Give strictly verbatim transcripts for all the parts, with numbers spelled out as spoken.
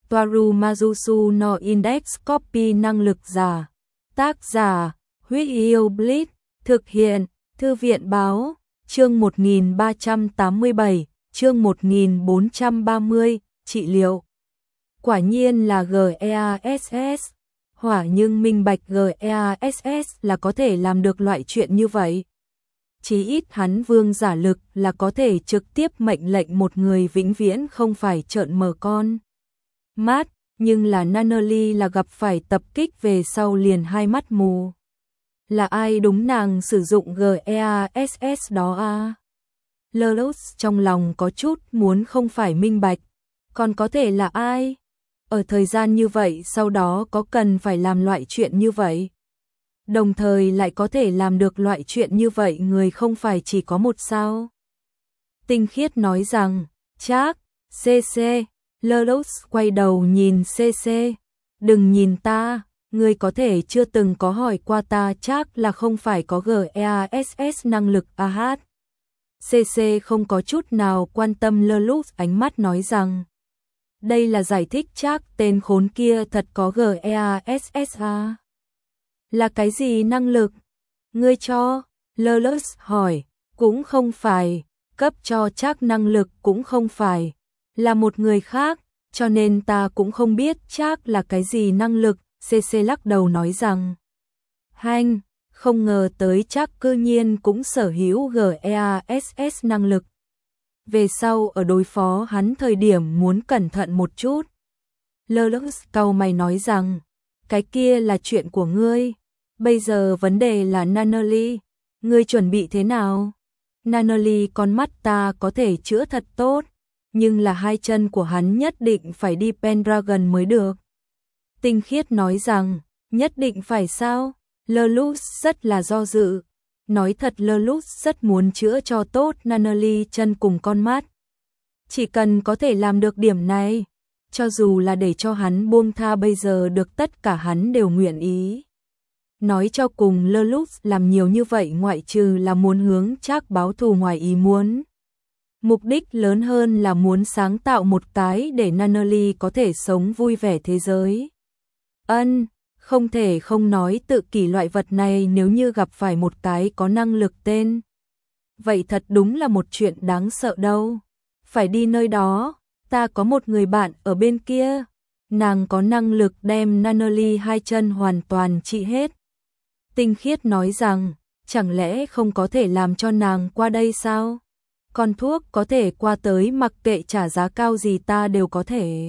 Toaru Majusu no Index Copy năng lực giả. Tác giả, Huyết Yêu Blitz, thực hiện, Thư viện Báo, chương một nghìn ba trăm tám mươi bảy, chương một nghìn bốn trăm ba mươi, trị liệu. Quả nhiên là giê e a ét ét, hỏa nhưng minh bạch giê e a ét ét là có thể làm được loại chuyện như vậy. Chí ít hắn vương giả lực là có thể trực tiếp mệnh lệnh một người vĩnh viễn không phải trợn mở con mắt, nhưng là Nunnally là gặp phải tập kích về sau liền hai mắt mù. Là ai đúng nàng sử dụng giê e a ét ét đó à? Lelouch trong lòng có chút muốn không phải minh bạch, còn có thể là ai? Ở thời gian như vậy sau đó có cần phải làm loại chuyện như vậy? Đồng thời lại có thể làm được loại chuyện như vậy người không phải chỉ có một sao? Tinh Khiết nói rằng, chắc, xê xê, Lelouch quay đầu nhìn xê xê, đừng nhìn ta, người có thể chưa từng có hỏi qua ta chắc là không phải có giê e a ét ét năng lực a hát. xê xê không có chút nào quan tâm Lelouch ánh mắt nói rằng, đây là giải thích chắc tên khốn kia thật có giê e a ét ét à? Là cái gì năng lực? Ngươi cho? Lelouch hỏi, cũng không phải, cấp cho chắc năng lực cũng không phải, là một người khác, cho nên ta cũng không biết chắc là cái gì năng lực, xê xê lắc đầu nói rằng. Hanh, không ngờ tới chắc cư nhiên cũng sở hữu giê e a ét ét năng lực. Về sau ở đối phó hắn thời điểm muốn cẩn thận một chút. Lelouch cau mày nói rằng, cái kia là chuyện của ngươi, bây giờ vấn đề là Nunnally, ngươi chuẩn bị thế nào? Nunnally con mắt ta có thể chữa thật tốt, nhưng là hai chân của hắn nhất định phải đi Pendragon mới được. Tinh Khiết nói rằng, nhất định phải sao? Lelouch rất là do dự. Nói thật Lelouch rất muốn chữa cho tốt Nunnally chân cùng con mắt. Chỉ cần có thể làm được điểm này, cho dù là để cho hắn buông tha bây giờ được tất cả hắn đều nguyện ý. Nói cho cùng Lelouch làm nhiều như vậy ngoại trừ là muốn hướng chắc báo thù ngoài ý muốn. Mục đích lớn hơn là muốn sáng tạo một cái để Nunnally có thể sống vui vẻ thế giới. Ân, không thể không nói tự kỷ loại vật này nếu như gặp phải một cái có năng lực tên. Vậy thật đúng là một chuyện đáng sợ đâu. Phải đi nơi đó, ta có một người bạn ở bên kia. Nàng có năng lực đem Nunnally hai chân hoàn toàn trị hết. Tinh Khiết nói rằng, chẳng lẽ không có thể làm cho nàng qua đây sao? Con thuốc có thể qua tới mặc kệ trả giá cao gì ta đều có thể.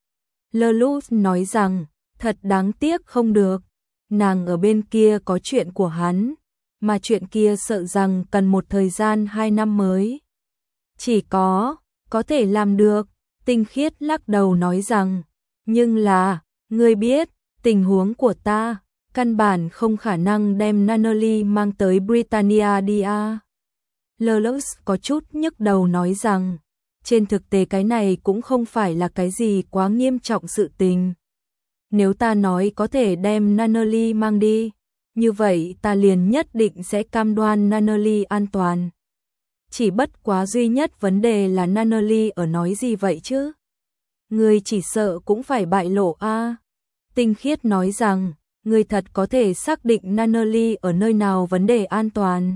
Lelouch nói rằng, thật đáng tiếc không được. Nàng ở bên kia có chuyện của hắn, mà chuyện kia sợ rằng cần một thời gian hai năm mới. Chỉ có, có thể làm được. Tinh Khiết lắc đầu nói rằng, nhưng là, ngươi biết, tình huống của ta, căn bản không khả năng đem Nunnally mang tới Britannia đi à. Lelouch có chút nhức đầu nói rằng, trên thực tế cái này cũng không phải là cái gì quá nghiêm trọng sự tình. Nếu ta nói có thể đem Nunnally mang đi, như vậy ta liền nhất định sẽ cam đoan Nunnally an toàn. Chỉ bất quá duy nhất vấn đề là Nunnally ở nói gì vậy chứ? Người chỉ sợ cũng phải bại lộ a. À. Tinh Khiết nói rằng, người thật có thể xác định Nunnally ở nơi nào vấn đề an toàn.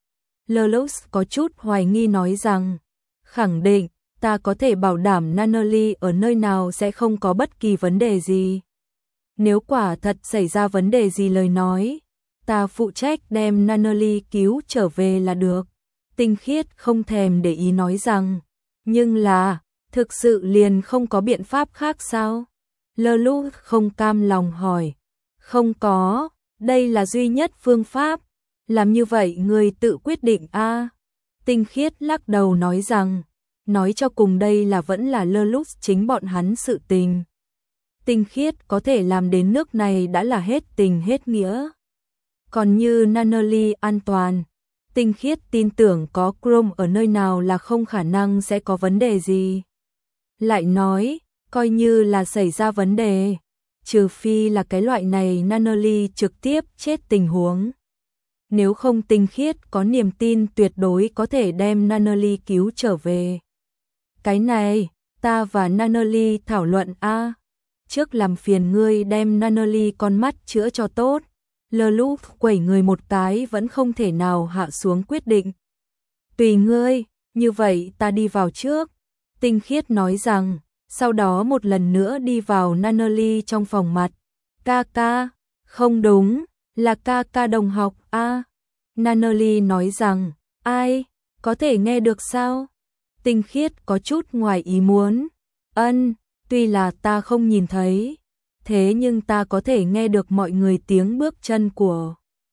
Lelouch có chút hoài nghi nói rằng, khẳng định, ta có thể bảo đảm Nunnally ở nơi nào sẽ không có bất kỳ vấn đề gì. Nếu quả thật xảy ra vấn đề gì lời nói, ta phụ trách đem Nunnally cứu trở về là được. Tinh Khiết không thèm để ý nói rằng, nhưng là, thực sự liền không có biện pháp khác sao? Lelouch không cam lòng hỏi, không có, đây là duy nhất phương pháp. Làm như vậy người tự quyết định a. À. Tinh Khiết lắc đầu nói rằng, nói cho cùng đây là vẫn là Lelouch chính bọn hắn sự tình. Tinh Khiết có thể làm đến nước này đã là hết tình hết nghĩa. Còn như Nunnally an toàn, Tinh Khiết tin tưởng có Chrome ở nơi nào là không khả năng sẽ có vấn đề gì. Lại nói, coi như là xảy ra vấn đề, trừ phi là cái loại này Nunnally trực tiếp chết tình huống. Nếu không Tinh Khiết có niềm tin tuyệt đối có thể đem Nunnally cứu trở về. Cái này, ta và Nunnally thảo luận a. Trước làm phiền ngươi đem Nunnally con mắt chữa cho tốt. Lelouch quẩy người một cái vẫn không thể nào hạ xuống quyết định. Tùy ngươi, như vậy ta đi vào trước. Tinh Khiết nói rằng, sau đó một lần nữa đi vào Nunnally trong phòng mặt. Ca ca, không đúng, là ca ca đồng học a. À. Nunnally nói rằng, ai, có thể nghe được sao? Tinh Khiết có chút ngoài ý muốn. Ân, tuy là ta không nhìn thấy, thế nhưng ta có thể nghe được mọi người tiếng bước chân của.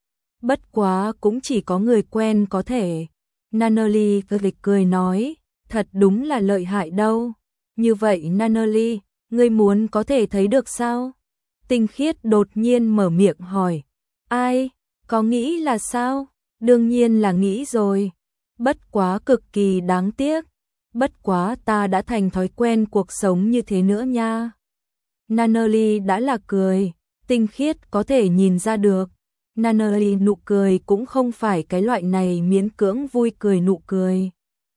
Bất quá cũng chỉ có người quen có thể. Nunnally lịch cười nói, thật đúng là lợi hại đâu. Như vậy Nunnally, ngươi muốn có thể thấy được sao? Tinh Khiết đột nhiên mở miệng hỏi. Ai, có nghĩ là sao? Đương nhiên là nghĩ rồi. Bất quá cực kỳ đáng tiếc. Bất quá ta đã thành thói quen cuộc sống như thế nữa nha. Nunnally đã là cười, Tinh Khiết có thể nhìn ra được. Nunnally nụ cười cũng không phải cái loại này miễn cưỡng vui cười nụ cười,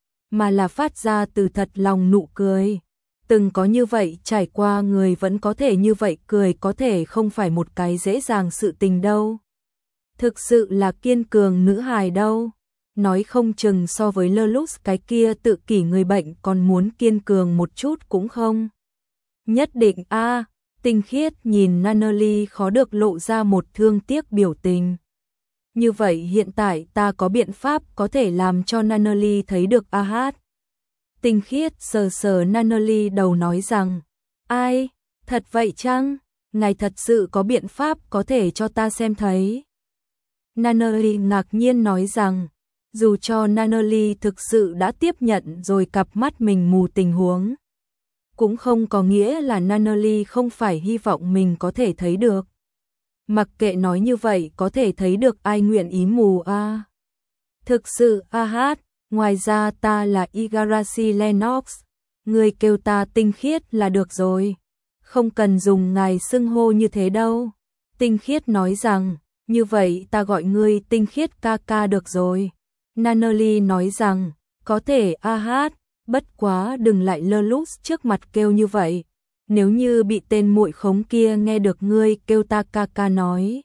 mà là phát ra từ thật lòng nụ cười. Từng có như vậy trải qua người vẫn có thể như vậy cười, có thể không phải một cái dễ dàng sự tình đâu. Thực sự là kiên cường nữ hài đâu. Nói không chừng so với Lelouch cái kia tự kỷ người bệnh còn muốn kiên cường một chút cũng không. Nhất định a. À, Tinh Khiết nhìn Nunnally khó được lộ ra một thương tiếc biểu tình. Như vậy hiện tại ta có biện pháp có thể làm cho Nunnally thấy được a hát. Tinh Khiết sờ sờ Nunnally đầu nói rằng, ai, thật vậy chăng? Ngài thật sự có biện pháp có thể cho ta xem thấy. Nunnally ngạc nhiên nói rằng, dù cho Nunnally thực sự đã tiếp nhận rồi cặp mắt mình mù tình huống, cũng không có nghĩa là Nunnally không phải hy vọng mình có thể thấy được. Mặc kệ nói như vậy có thể thấy được ai nguyện ý mù a. À. Thực sự a hát, ngoài ra ta là Igarashi Lennox, người kêu ta Tinh Khiết là được rồi. Không cần dùng ngài xưng hô như thế đâu. Tinh Khiết nói rằng, như vậy ta gọi ngươi Tinh Khiết ca ca được rồi. Nunnally nói rằng, có thể a hát, bất quá đừng lại Lelouch trước mặt kêu như vậy. Nếu như bị tên muội khống kia nghe được ngươi kêu ta ca ca nói,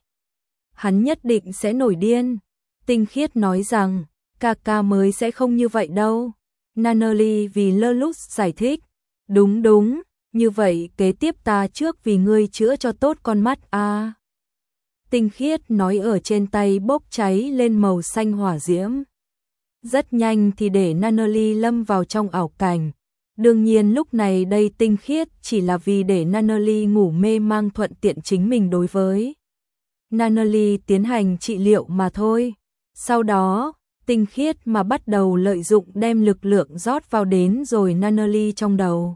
hắn nhất định sẽ nổi điên. Tinh Khiết nói rằng, ca ca mới sẽ không như vậy đâu. Nunnally vì Lelouch giải thích, đúng đúng, như vậy kế tiếp ta trước vì ngươi chữa cho tốt con mắt a. À. Tinh Khiết nói ở trên tay bốc cháy lên màu xanh hỏa diễm. Rất nhanh thì để Nunnally lâm vào trong ảo cảnh. Đương nhiên lúc này đây Tinh Khiết chỉ là vì để Nunnally ngủ mê mang thuận tiện chính mình đối với Nunnally tiến hành trị liệu mà thôi. Sau đó, Tinh Khiết mà bắt đầu lợi dụng đem lực lượng rót vào đến rồi Nunnally trong đầu.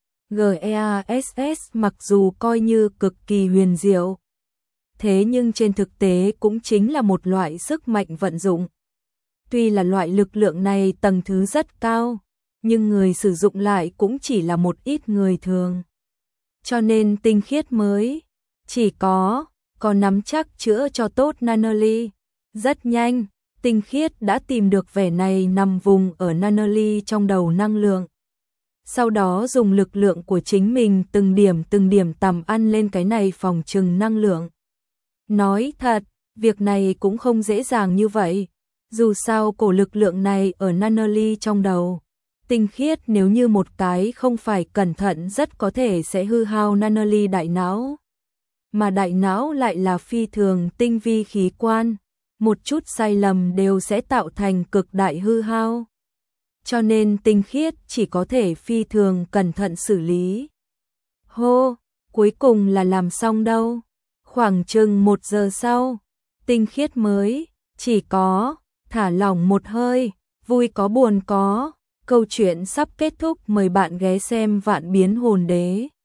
GEASS mặc dù coi như cực kỳ huyền diệu, thế nhưng trên thực tế cũng chính là một loại sức mạnh vận dụng. Tuy là loại lực lượng này tầng thứ rất cao, nhưng người sử dụng lại cũng chỉ là một ít người thường. Cho nên Tinh Khiết mới chỉ có có nắm chắc chữa cho tốt Nunnally. Rất nhanh, Tinh Khiết đã tìm được vẻ này nằm vùng ở Nunnally trong đầu năng lượng. Sau đó dùng lực lượng của chính mình từng điểm từng điểm tầm ăn lên cái này phòng trừng năng lượng. Nói thật, việc này cũng không dễ dàng như vậy. Dù sao cổ lực lượng này ở Nunnally trong đầu, Tinh Khiết nếu như một cái không phải cẩn thận rất có thể sẽ hư hao Nunnally đại não. Mà đại não lại là phi thường tinh vi khí quan, một chút sai lầm đều sẽ tạo thành cực đại hư hao. Cho nên Tinh Khiết chỉ có thể phi thường cẩn thận xử lý. Hô, cuối cùng là làm xong đâu. Khoảng chừng một giờ sau, Tinh Khiết mới chỉ có thả lỏng một hơi, vui có buồn có. Câu chuyện sắp kết thúc, mời bạn ghé xem Vạn Biến Hồn Đế.